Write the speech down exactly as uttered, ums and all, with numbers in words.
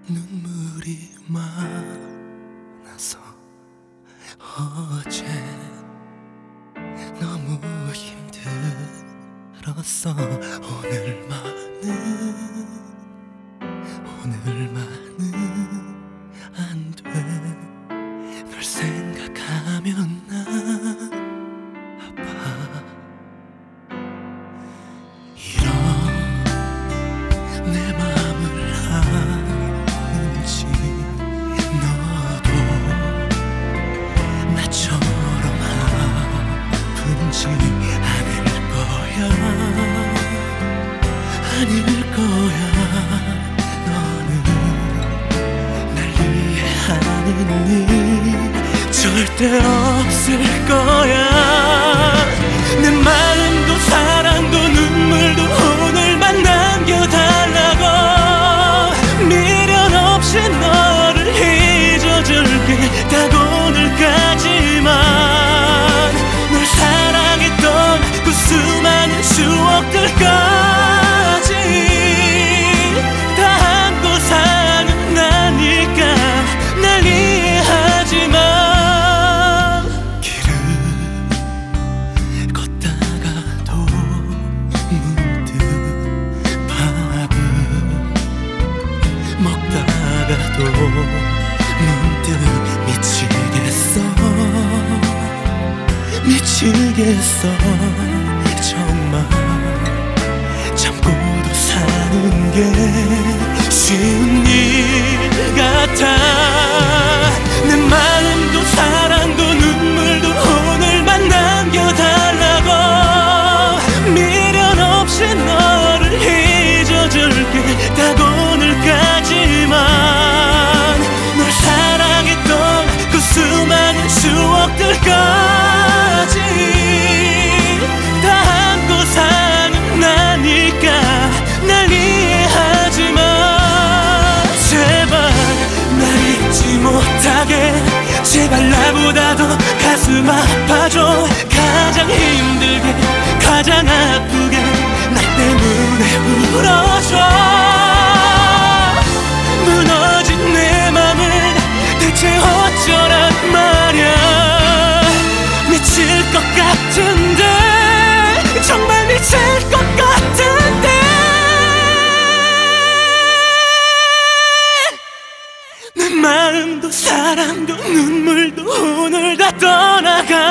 눈물이 많아서 어제 너무 힘들었어. 오늘만은 오늘만은 안 돼. 널 생각하면 난 아파. 이런 내 맘을 아는지 너도 나처럼 아픈지 아닐 거야, 아닐 거야. 너는 날 이해하는 일 절대 없을 거야. 내 마음도 사랑도 눈물도 오늘만 남겨달라고. 미련 없이 너를 잊어줄게. 딱 오늘까지만 널 사랑했던 그 수많은 추억들까지 다 안고 사는 나니까 날 이해하지마. 길을 걷다가도 문득 밥을 먹다가도 문득 미치겠어, 미치겠어. 정말 참고도 사는 게 쉬운 일 같아. 내 마음도 사랑도 눈물도 오늘만 남겨달라고. 미련 없이 너를 잊어줄게. 딱 오늘까지만 널 사랑했던 그 수많은 추억들까지 다 안고 사는 나니까 날 이해하지마. 제발 날 잊지 못하게. 제발 나보다도 가슴 아파줘. 가장 힘들게 가장 아프게 나 때문에 울어줘. 무너진 내 맘을 대체 어쩌란 말야. 미칠 것 같은데, 정말 미칠 것 같은데. 내 마음도 사랑도 눈물도 오늘 다 떠나가.